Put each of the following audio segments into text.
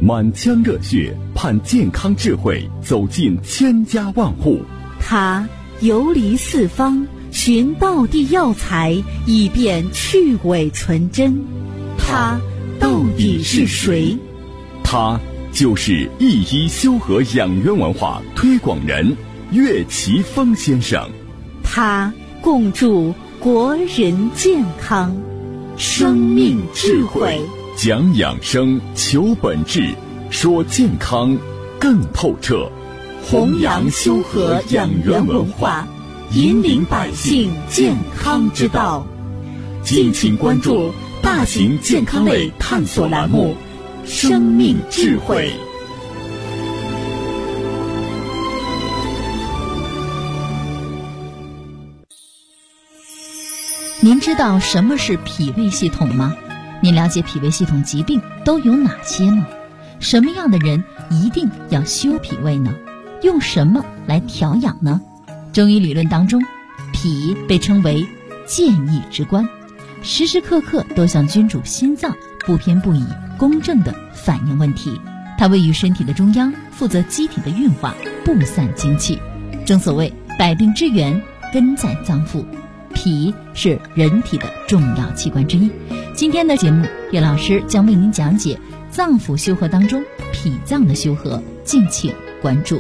满腔热血盼健康智慧走进千家万户。 他游离四方，寻道地药材，以便去伪存真。他到底是谁？ 他就是一一修和养元文化推广人岳奇峰先生。 他共筑国人健康，生命智慧， 讲养生，求本质，说健康更透彻。 弘扬修和养元文化，引领百姓健康之道。敬请关注大型健康类探索栏目《生命智慧》。 您知道什么是脾胃系统吗？您了解脾胃系统疾病都有哪些吗？什么样的人一定要修脾胃呢？用什么来调养呢？中医理论当中，脾被称为健益之官，时时刻刻都像君主心脏，不偏不倚，公正地反映问题。它位于身体的中央，负责机体的运化，布散精气。正所谓百病之源根在脏腑，脾是人体的重要器官之一。今天的节目，岳老师将为您讲解脏腑修和当中脾脏的修和，敬请关注。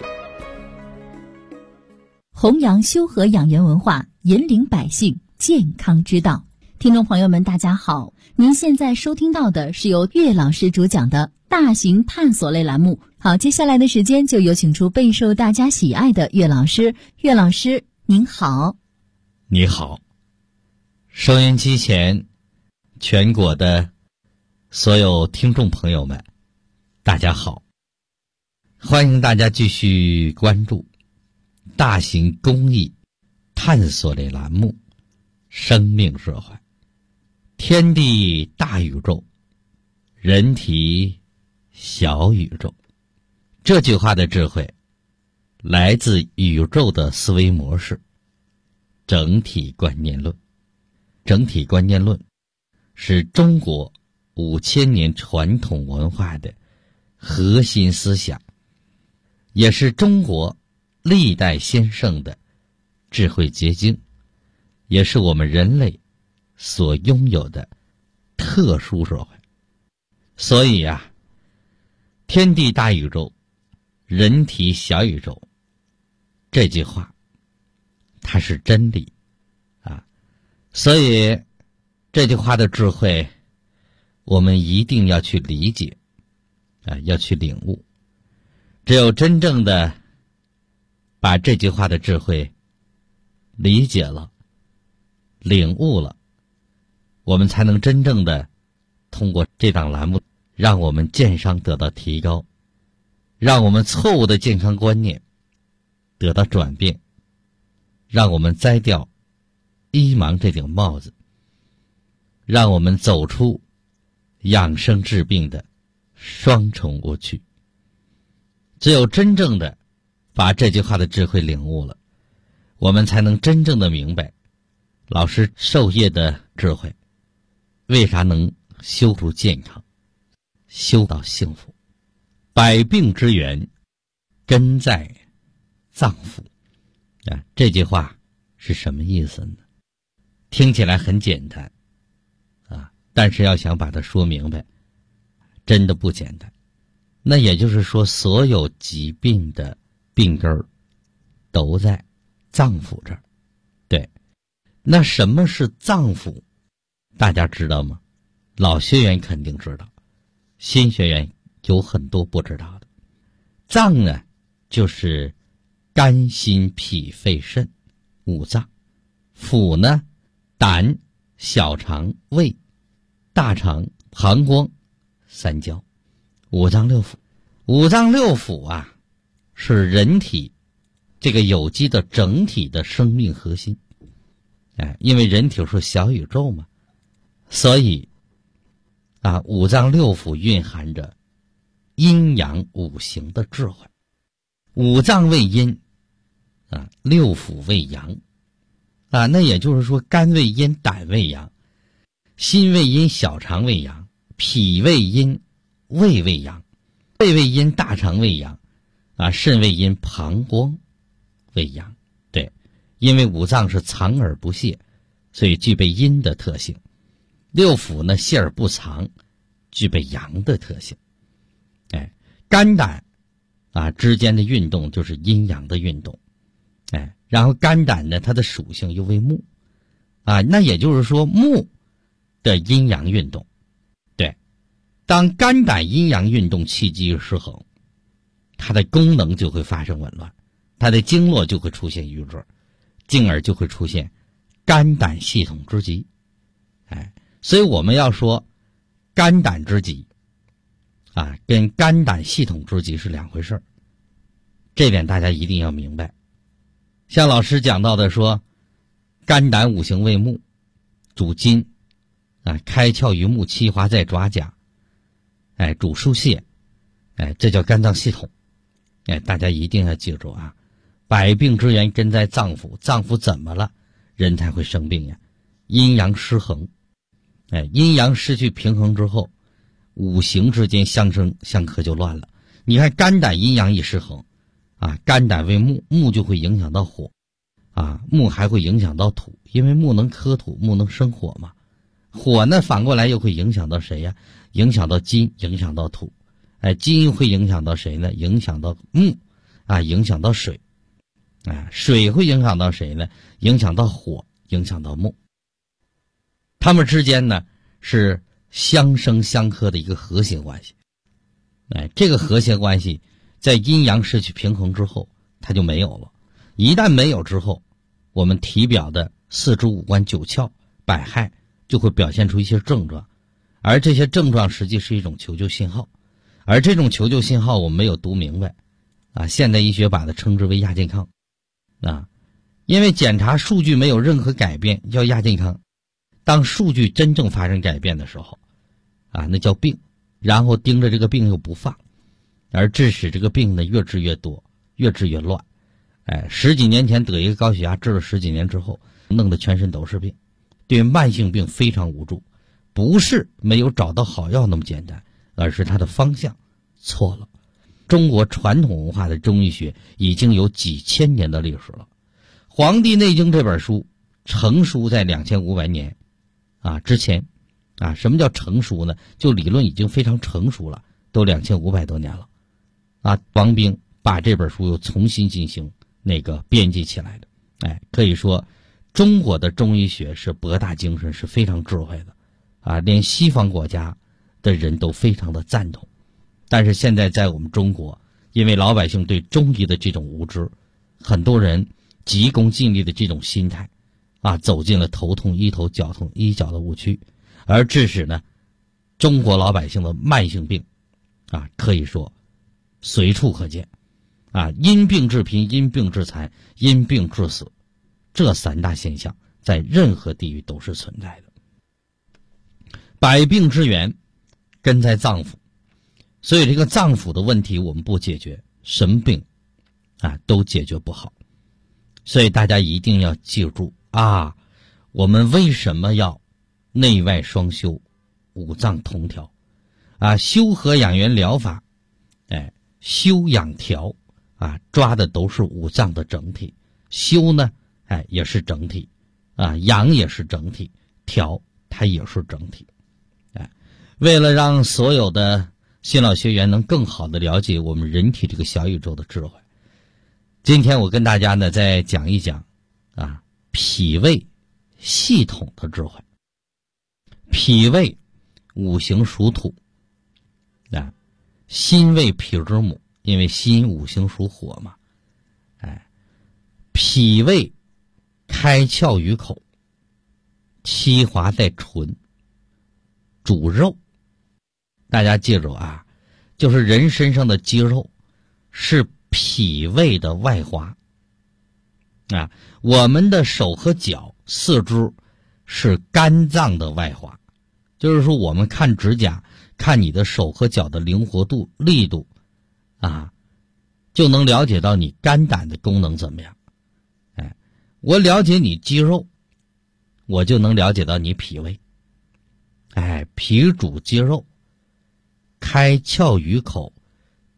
弘扬修和养元文化，引领百姓健康之道。听众朋友们，大家好，您现在收听到的是由岳老师主讲的大型探索类栏目。好，接下来的时间就有请出备受大家喜爱的岳老师。岳老师您好。 你好，收音机前全国的所有听众朋友们，大家好，欢迎大家继续关注大型公益探索类栏目《生命社会》。天地大宇宙，人体小宇宙，这句话的智慧来自宇宙的思维模式整体观念论。整体观念论是中国5000年传统文化的核心思想，也是中国历代先圣的智慧结晶，也是我们人类所拥有的特殊社会。所以啊，天地大宇宙，人体小宇宙，这句话它是真理啊，所以这句话的智慧我们一定要去理解啊，要去领悟。只有真正的把这句话的智慧理解了，领悟了，我们才能真正的通过这档栏目，让我们健康得到提高，让我们错误的健康观念得到转变，让我们摘掉医盲这顶帽子，让我们走出养生治病的双重误区。只有真正的把这句话的智慧领悟了，我们才能真正的明白老师授业的智慧为啥能修出健康，修到幸福。百病之源根在脏腑啊，这句话是什么意思呢？听起来很简单啊，但是要想把它说明白，真的不简单。那也就是说，所有疾病的病根儿都在脏腑这儿。对，那什么是脏腑？大家知道吗？老学员肯定知道，新学员有很多不知道的。脏呢，就是肝、心、脾、肺、肾五脏；腑呢，胆、小肠、胃、大肠、膀胱、三焦。五脏六腑，五脏六腑啊，是人体这个有机的整体的生命核心。哎，因为人体是小宇宙嘛，所以啊，五脏六腑蕴含着阴阳五行的智慧。五脏为阴啊，六腑为阳啊，那也就是说，肝为阴，胆为阳，心为阴，小肠为阳，脾为阴，胃为阳肺胃阴大肠为阳，肾胃阴膀胱为阳。对，因为五脏是藏而不泄，所以具备阴的特性。六腑呢泄而不藏，具备阳的特性。肝胆之间的运动就是阴阳的运动。然后肝胆呢，它的属性又为木那也就是说木的阴阳运动。对，当肝胆阴阳运动气机失衡，它的功能就会发生紊乱，它的经络就会出现瘀滞，进而就会出现肝胆系统之疾。所以我们要说肝胆之疾跟肝胆系统之疾是两回事，这点大家一定要明白。像老师讲到的说，肝胆五行为木，主筋开窍于目，气华在爪甲，主疏泄，这叫肝脏系统。大家一定要记住百病之源根在脏腑，脏腑怎么了人才会生病呀？阴阳失衡。阴阳失去平衡之后，五行之间相生相克就乱了。你看肝胆阴阳一失衡肝胆为木，木就会影响到火木还会影响到土，因为木能克土，木能生火嘛。火呢反过来又会影响到谁呀？影响到金，影响到土。金会影响到谁呢？影响到木影响到水。水会影响到谁呢？影响到火，影响到木。它们之间呢是相生相克的一个和谐关系。这个和谐关系在阴阳失去平衡之后它就没有了。一旦没有之后，我们体表的四肢五官九窍百骸就会表现出一些症状，而这些症状实际是一种求救信号，而这种求救信号我们没有读明白现代医学把它称之为亚健康因为检查数据没有任何改变叫亚健康，当数据真正发生改变的时候那叫病，然后盯着这个病又不放，而致使这个病呢越治越多，越治越乱。十几年前得一个高血压，治了十几年之后弄得全身都是病，对慢性病非常无助。不是没有找到好药那么简单，而是它的方向错了。中国传统文化的中医学已经有几千年的历史了。《黄帝内经》这本书成书在2500年之前什么叫成书呢？就理论已经非常成熟了，都2500多年了王冰把这本书又重新进行编辑起来的。可以说中国的中医学是博大精深，是非常智慧的连西方国家的人都非常的赞同。但是现在在我们中国，因为老百姓对中医的这种无知，很多人急功近利的这种心态走进了头痛医头脚痛医脚的误区，而致使呢中国老百姓的慢性病可以说随处可见因病致贫，因病致残，因病致死，这三大现象在任何地域都是存在的。百病之源根在脏腑，所以这个脏腑的问题我们不解决，什么病都解决不好。所以大家一定要记住我们为什么要内外双修，五脏同调修和养元疗法修养调抓的都是五脏的整体。修呢也是整体养也是整体，调它也是整体。为了让所有的新老学员能更好的了解我们人体这个小宇宙的智慧，今天我跟大家呢再讲一讲脾胃系统的智慧。脾胃五行属土心为脾之母，因为心五行属火嘛。脾胃开窍于口，气华在唇，主肉。大家记住就是人身上的肌肉是脾胃的外华我们的手和脚四肢是肝脏的外华。就是说我们看指甲，看你的手和脚的灵活度力度就能了解到你肝胆的功能怎么样。我了解你肌肉，我就能了解到你脾胃。脾主肌肉，开窍于口，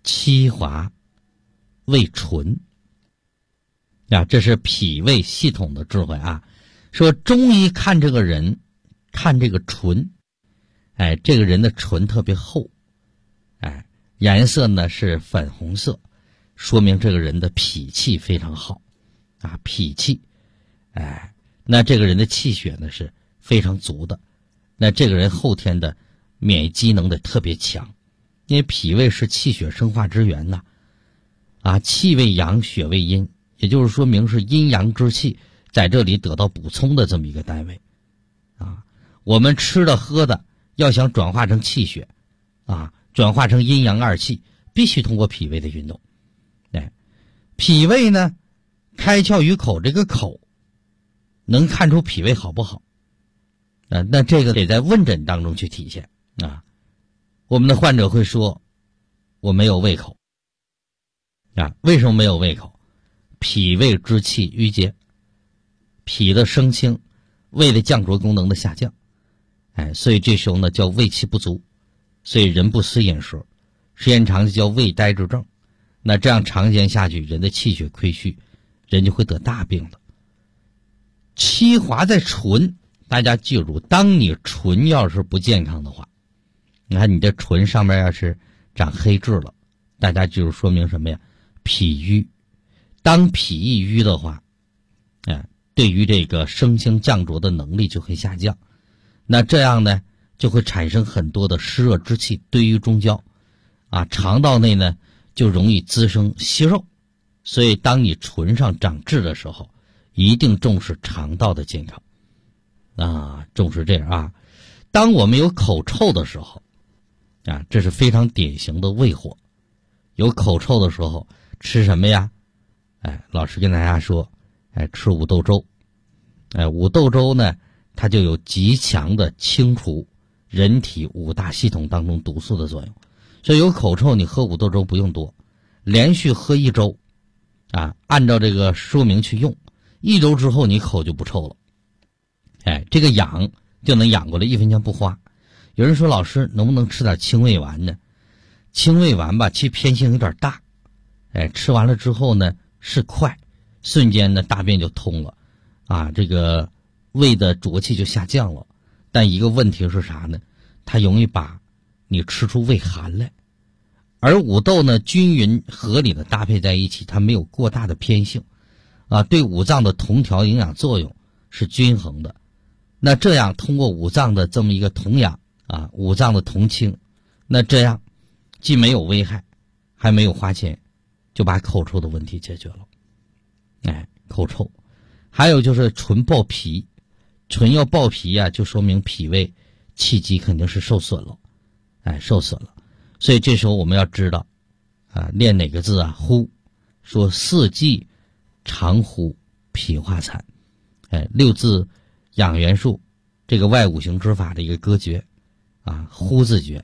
七华味醇啊，这是脾胃系统的智慧啊。说中医看这个人，看这个唇，这个人的唇特别厚，颜色呢是粉红色，说明这个人的脾气非常好啊，脾气，那这个人的气血呢是非常足的，那这个人后天的免疫机能得特别强，因为脾胃是气血生化之源呐，气为阳，血为阴，也就是说明是阴阳之气在这里得到补充的这么一个单位啊。我们吃的喝的要想转化成气血转化成阴阳二气，必须通过脾胃的运动。脾胃呢开窍于口，这个口能看出脾胃好不好那这个得在问诊当中去体现我们的患者会说我没有胃口为什么没有胃口？脾胃之气郁结，脾的升清，胃的降浊功能的下降所以这时候呢叫胃气不足，所以人不思饮食，时间长就叫胃呆滞症。那这样长时间下去，人的气血亏虚，人就会得大病的。七华在唇，大家记住，当你唇要是不健康的话，你看你这唇上面要是长黑痣了，大家记住说明什么呀？脾瘀。当脾一瘀的话对于这个升清降浊的能力就会下降，那这样呢就会产生很多的湿热之气堆于中焦肠道内呢就容易滋生息肉。所以当你唇上长痣的时候，一定重视肠道的健康重视这样当我们有口臭的时候这是非常典型的胃火。有口臭的时候吃什么呀？老师跟大家说吃五豆粥。五豆粥呢它就有极强的清除人体五大系统当中毒素的作用，所以有口臭你喝五豆粥不用多，连续喝一周按照这个说明去用，一周之后你口就不臭了。这个养就能养过来，一分钱不花。有人说老师能不能吃点清胃丸呢？清胃丸吧其实偏性有点大，吃完了之后呢是快，瞬间呢大便就通了这个胃的浊气就下降了。但一个问题是啥呢？它容易把你吃出胃寒来。而五豆呢均匀合理的搭配在一起，它没有过大的偏性对五脏的同调营养作用是均衡的。那这样通过五脏的这么一个同养五脏的同清，那这样既没有危害还没有花钱，就把口臭的问题解决了。口臭还有就是唇爆皮，唇要爆皮就说明脾胃气机肯定是受损了受损了。所以这时候我们要知道练哪个字呼，说四季常呼脾化残六字养元术这个外五行之法的一个歌诀呼字诀，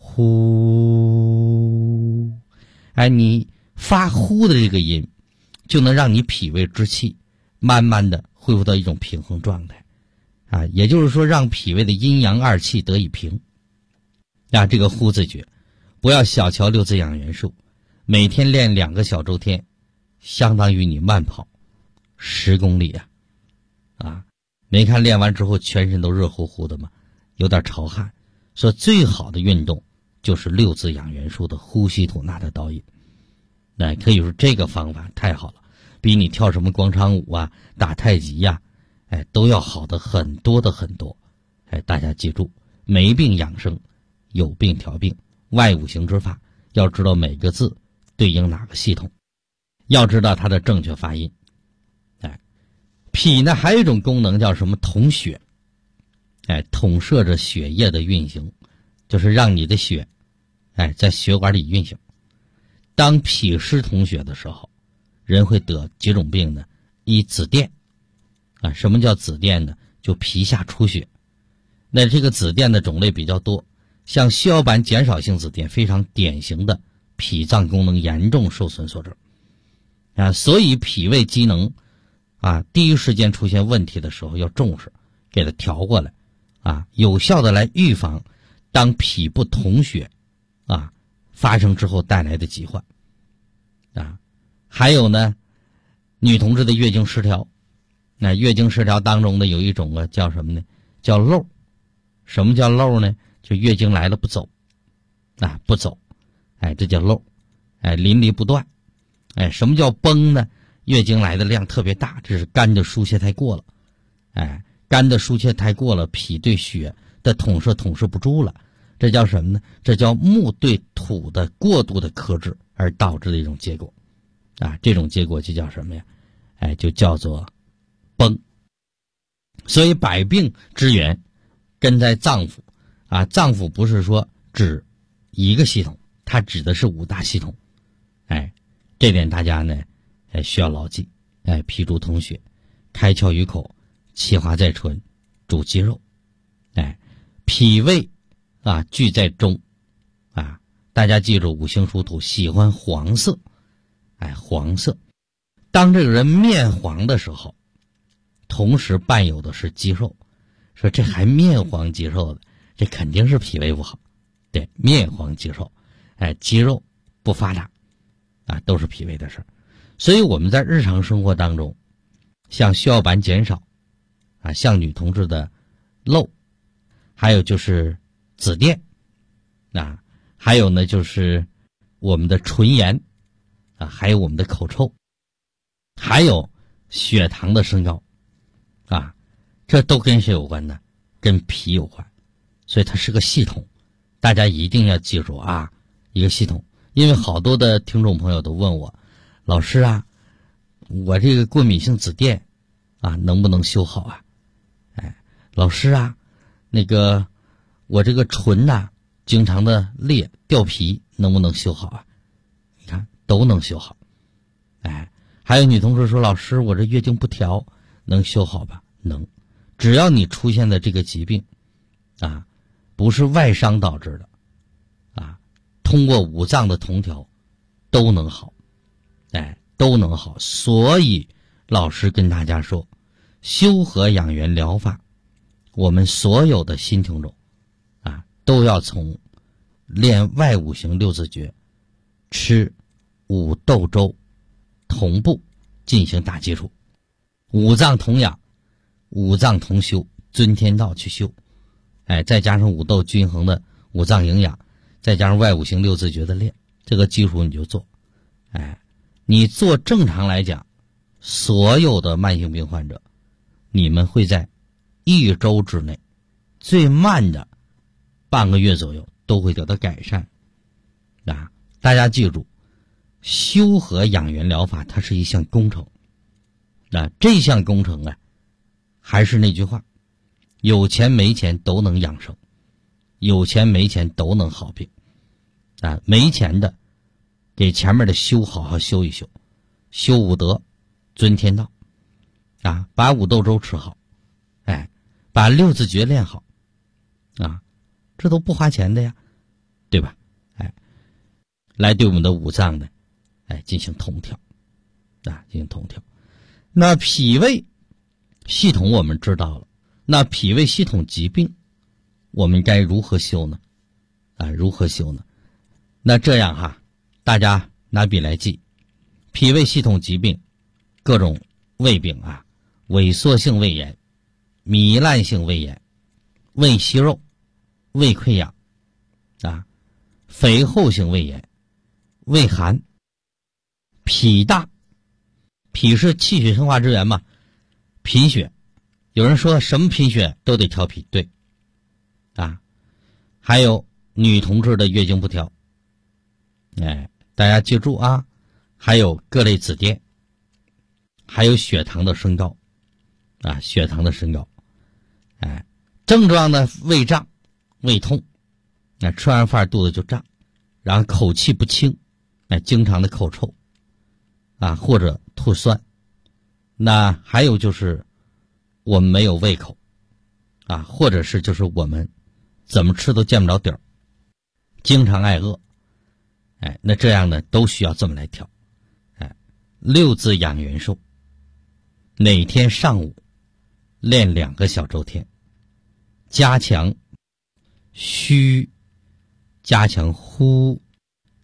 呼你发呼的这个音就能让你脾胃之气慢慢的恢复到一种平衡状态也就是说让脾胃的阴阳二气得以平这个呼字诀不要小瞧六字养元术，每天练2个小周天，相当于你慢跑10公里没看练完之后全身都热乎乎的吗？有点潮汗。说最好的运动就是六字养元术的呼吸吐纳的导引。可以说这个方法太好了，比你跳什么广场舞打太极都要好的很多的很多。大家记住，没病养生，有病调病，外五行之法要知道每个字对应哪个系统，要知道它的正确发音。脾呢还有一种功能叫什么？统血。统摄着血液的运行，就是让你的血在血管里运行。当脾湿统血的时候，人会得几种病呢？一紫癜什么叫紫癜呢？就皮下出血。那这个紫癜的种类比较多，像血小板减少性紫癜非常典型的脾脏功能严重受损所致所以脾胃机能第一时间出现问题的时候要重视，给它调过来有效的来预防当脾不统血发生之后带来的疾患啊。还有呢，女同志的月经失调，那月经失调当中呢，有一种啊叫什么呢？叫漏。什么叫漏呢？就月经来了不走啊，不走，这叫漏，淋漓不断。什么叫崩呢？月经来的量特别大，这是肝的输泄太过了，肝的输泄太过了，脾对血的统摄不住了，这叫什么呢？这叫木对土的过度的克制而导致的一种结果啊，这种结果就叫什么呀？就叫做崩。所以百病之源根在脏腑啊，脏腑不是说指一个系统，它指的是5大系统。这点大家呢需要牢记。脾主统血，开窍于口，气化在唇，主肌肉。脾胃啊聚在中啊，大家记住，五行属土，喜欢黄色。黄色，当这个人面黄的时候，同时伴有的是肌肉。说这还面黄肌肉的，这肯定是脾胃不好。对，面黄肌肉，肌肉不发达啊，都是脾胃的事。所以我们在日常生活当中，像血小板减少啊，像女同志的漏，还有就是紫癜啊，还有呢就是我们的唇炎啊，还有我们的口臭，还有血糖的升高啊，这都跟谁有关呢？跟脾有关。所以它是个系统，大家一定要记住啊，一个系统。因为好多的听众朋友都问我，老师啊，我这个过敏性紫癜啊，能不能修好啊？老师啊，那个我这个唇呐，经常的裂掉皮，能不能修好啊？你看都能修好。还有女同志说，老师我这月经不调，能修好吧？能，只要你出现的这个疾病啊，不是外伤导致的啊，通过五脏的同调都能好，都能好。所以老师跟大家说，修和养元疗法，我们所有的新听众啊，都要从练外五行六字诀，吃五豆粥同步进行打基础，五脏同养，五脏同修，遵天道去修。再加上五豆均衡的五脏营养，再加上外五行六字诀的练，这个基础你就做。你做正常来讲，所有的慢性病患者，你们会在1周之内，最慢的半个月左右都会得到改善。大家记住，修和养元疗法它是一项工程。这项工程啊，还是那句话，有钱没钱都能养生，有钱没钱都能好病。没钱的给前面的修好好修一修，修五德，遵天道把五豆粥吃好，把六字诀练好这都不花钱的呀，对吧？来对我们的五脏呢进行同调进行同调。那脾胃系统我们知道了，那脾胃系统疾病我们该如何修呢？如何修呢？那这样大家拿笔来记，脾胃系统疾病各种胃病萎缩性胃炎、糜烂性胃炎、胃息肉、胃溃疡肥厚性胃炎、胃寒、脾大，脾是气血生化之源嘛，贫血。有人说什么贫血都得调脾，对还有女同志的月经不调，大家记住还有各类紫癜，还有血糖的升高血糖的升高症状呢，胃胀、胃痛，吃完饭肚子就胀，然后口气不清，经常的口臭或者吐酸。那还有就是我们没有胃口或者是就是我们怎么吃都见不着底儿，经常挨饿。那这样呢都需要这么来调。六字养元寿，哪天上午练2个小周天，加强虚，加强呼，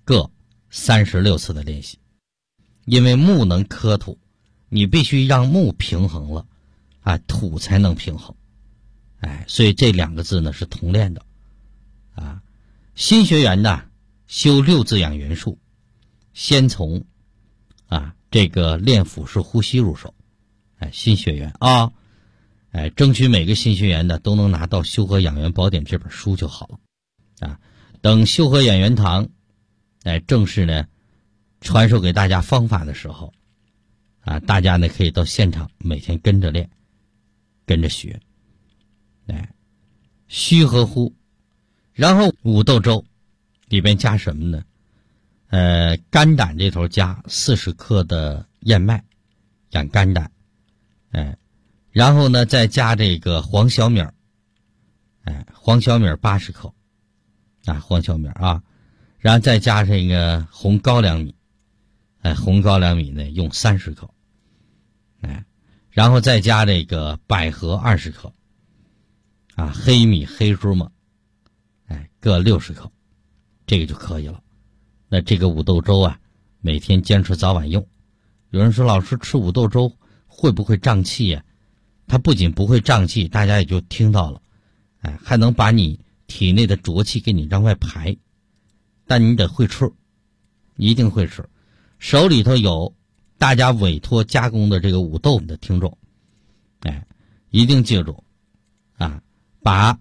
36次的练习。因为木能克土，你必须让木平衡了啊，土才能平衡。所以这2个字呢是同练的啊。新学员呢修6字养元术，先从这个练腹式呼吸入手。新学员啊，争取每个新学员呢都能拿到《修和养元宝典》这本书就好了啊。等修和养元堂正式呢传授给大家方法的时候啊，大家呢可以到现场每天跟着练，跟着学。虚和呼，然后五豆粥里边加什么呢？肝胆这头加40克的燕麦，养肝胆。然后呢再加这个黄小米，黄小米80克黄小米啊，然后再加这个红高粱米，红高粱米呢用30克，然后再加这个百合20克，黑米黑芝麻，各60克，这个就可以了。那这个五豆粥啊，每天坚持早晚用。有人说老师吃五豆粥会不会胀气呀？它不仅不会胀气，大家也就听到了，还能把你体内的浊气给你让外排。但你得会吃，一定会吃。手里头有大家委托加工的这个五豆的听众，一定记住把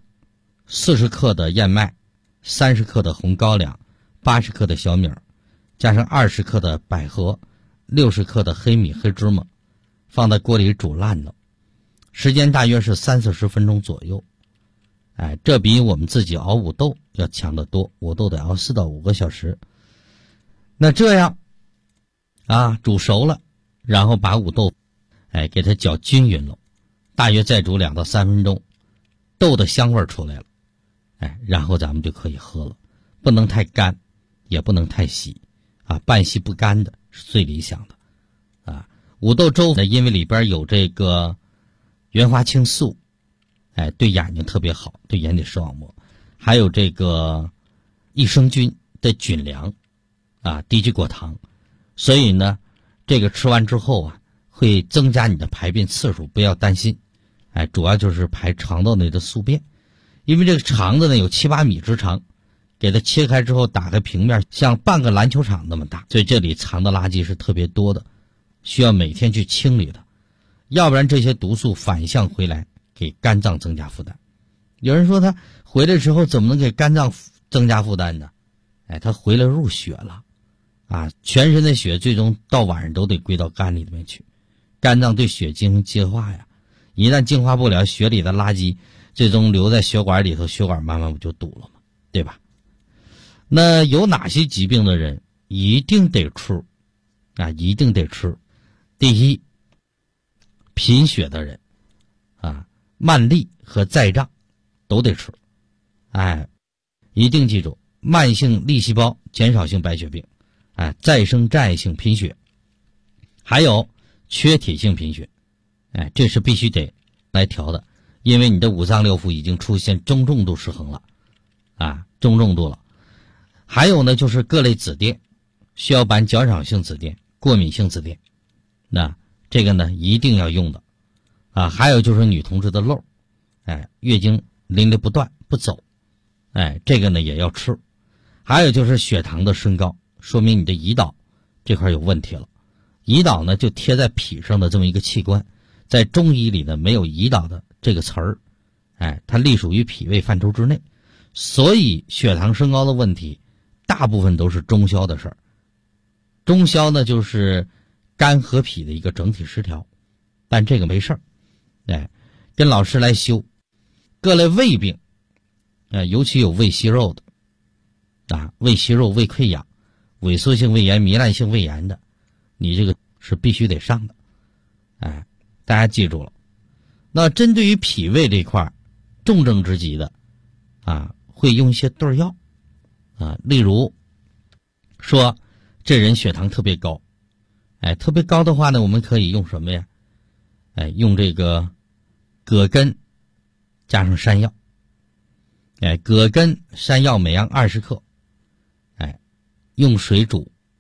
40克的燕麦、30克的红高粱、80克的小米，加上20克的百合、60克的黑米黑芝麻，放在锅里煮烂了，时间大约是30-40分钟左右。这比我们自己熬五豆要强得多，五豆得熬4到5个小时。那这样煮熟了，然后把五豆给它搅均匀了，大约再煮2到3分钟，豆的香味出来了，然后咱们就可以喝了。不能太干，也不能太稀半稀不干的是最理想的五豆粥呢，因为里边有这个原花青素，对眼睛特别好，对眼底视网膜，还有这个益生菌的菌粮低聚果糖，所以呢这个吃完之后会增加你的排便次数，不要担心。主要就是排肠道内的宿便，因为这个肠子呢有7-8米之长，给它切开之后打开平面像半个篮球场那么大，所以这里藏的垃圾是特别多的，需要每天去清理的，要不然这些毒素反向回来给肝脏增加负担。有人说他回来之后怎么能给肝脏增加负担呢？他回来入血了全身的血最终到晚上都得归到肝里面去，肝脏对血进行净化呀，一旦净化不了，血里的垃圾最终留在血管里头，血管慢慢不就堵了吗？对吧？那有哪些疾病的人一定得吃一定得吃？第一，贫血的人慢粒和再胀都得吃。一定记住，慢性粒细胞减少性白血病，再生障碍性贫血，还有缺铁性贫血，这是必须得来调的，因为你的五脏六腑已经出现中重度失衡了中重度了。还有呢就是各类紫癜，血小板较少性紫癜、过敏性紫癜，那这个呢一定要用的还有就是女同志的漏，月经淋漓不断不走，这个呢也要吃。还有就是血糖的升高，说明你的胰岛这块有问题了。胰岛呢就贴在脾上的这么一个器官，在中医里呢没有胰岛的这个词儿，它隶属于脾胃范畴之内，所以血糖升高的问题大部分都是中消的事儿。中消呢就是肝和脾的一个整体失调，但这个没事儿，跟老师来修。各类胃病，尤其有胃息肉的胃息肉、胃溃疡、萎缩性胃炎、糜烂性胃炎的，你这个是必须得上的。大家记住了。那针对于脾胃这块重症之疾的会用一些对药例如说这人血糖特别高，特别高的话呢，我们可以用什么呀？用这个葛根加上山药，葛根山药每样20克，用水煮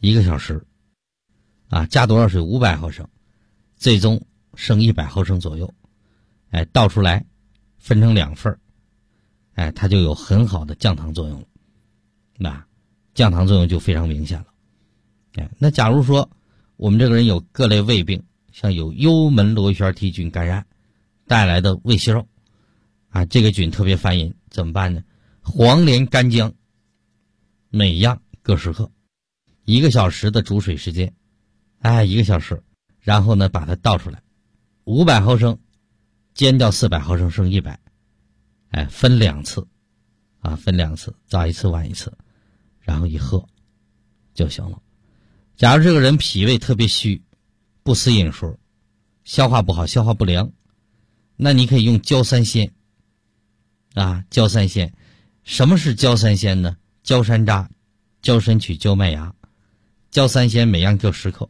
1个小时，加多少水？500毫升，最终剩100毫升左右。倒出来，分成2份，它就有很好的降糖作用了。降糖作用就非常明显了。那假如说我们这个人有各类胃病，像有幽门螺旋杆菌感染带来的胃息肉，这个菌特别烦人，怎么办呢？黄连、干姜，每样各10克，1个小时的煮水时间，1个小时，然后呢把它倒出来，500毫升煎掉400毫升，剩100，分2次，分2次，早一次晚一次，然后一喝就行了。假如这个人脾胃特别虚，不思饮食，消化不好，消化不良，那你可以用焦三仙。焦三仙，什么是焦三仙呢？焦山楂、焦参曲、焦麦芽，焦三仙每样各10克。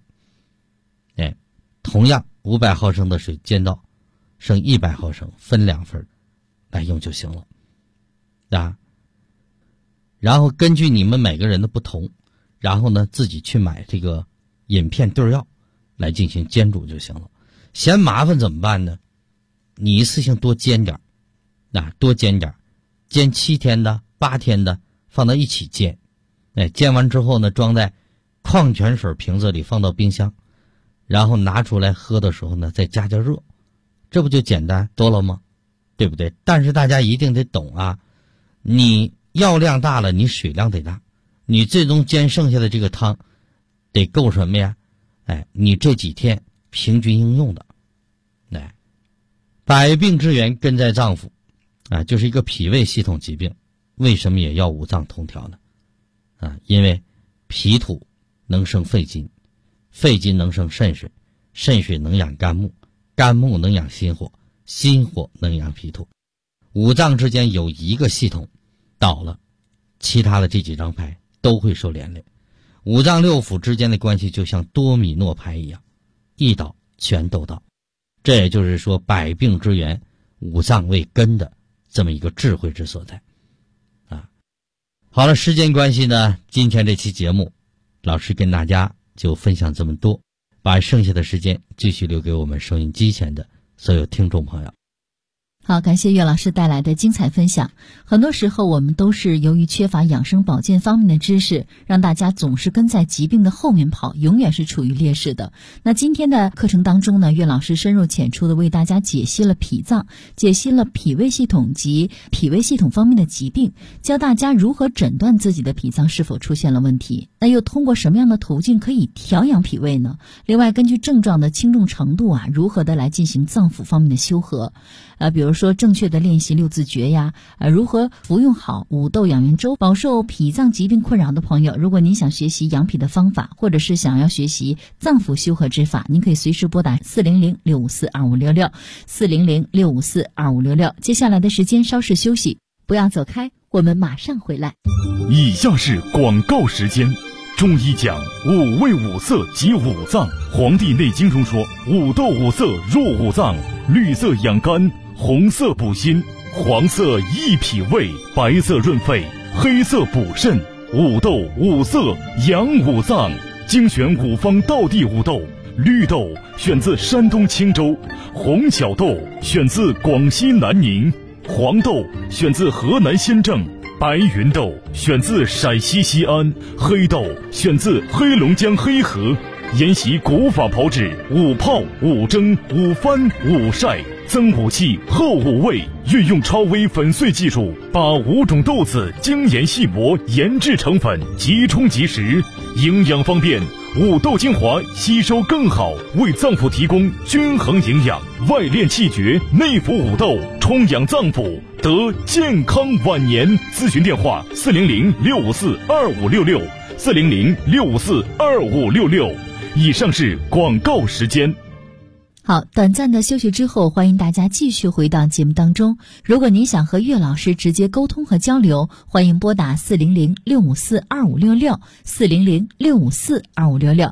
同样500毫升的水煎到剩100毫升，分2份来用就行了。然后根据你们每个人的不同，然后呢自己去买这个饮片对药来进行煎煮就行了。嫌麻烦怎么办呢？你一次性多煎点，多煎点，煎7天的、8天的放到一起煎。煎完之后呢，装在矿泉水瓶子里，放到冰箱，然后拿出来喝的时候呢，再加热，这不就简单多了吗？对不对？但是大家一定得懂你药量大了，你水量得大，你最终煎剩下的这个汤得够什么呀？你这几天平均应用的。百病之源根在脏腑，就是一个脾胃系统疾病，为什么也要5脏同调呢？因为脾土能生肺金，肺金能生肾水，肾水能养肝木，肝木能养心火，心火能养脾土。5脏之间有一个系统倒了，其他的这几张牌都会受连累。5脏6腑之间的关系就像多米诺牌一样，一倒全都倒。这也就是说百病之源5脏为根的这么一个智慧之所在。好了，时间关系呢，今天这期节目老师跟大家就分享这么多，把剩下的时间继续留给我们收音机前的所有听众朋友。 好，感谢岳老师带来的精彩分享。很多时候我们都是由于缺乏养生保健方面的知识，让大家总是跟在疾病的后面跑，永远是处于劣势的。那今天的课程当中呢，岳老师深入浅出的为大家解析了脾脏，解析了脾胃系统及脾胃系统方面的疾病，教大家如何诊断自己的脾脏是否出现了问题。那又通过什么样的途径可以调养脾胃呢？另外根据症状的轻重程度如何的来进行脏腑方面的修和。比如说正确的练习6字诀呀，如何服用好五豆养元粥。饱受脾脏疾病困扰的朋友，如果您想学习养脾的方法，或者是想要学习脏腑修和之法，您可以随时拨打400-654-2566 400-654-2566。接下来的时间稍事休息，不要走开，我们马上回来。 以下是广告时间。中医讲五味五色及五脏，黄帝内经中说五豆五色入五脏，绿色养肝，红色补心，黄色益脾胃，白色润肺，黑色补肾。五豆五色养五脏，精选五方道地五豆。绿豆选自山东青州，红小豆选自广西南宁，黄豆选自河南新郑，白云豆选自陕西西安，黑豆选自黑龙江黑河。研习古法炮制，五泡五蒸五翻五晒，增五气厚五味，运用超微粉碎技术，把5种豆子精研细磨，研制成粉，即冲即食，营养方便。五豆精华吸收更好，为脏腑提供均衡营养，外练气绝，内服五豆，充养脏腑，得健康晚年。咨询电话400-654-2566 400-654-2566。以上是广告时间。 好，短暂的休息之后，欢迎大家继续回到节目当中。如果您想和岳老师直接沟通和交流，欢迎拨打400-654-2566 400-654-2566。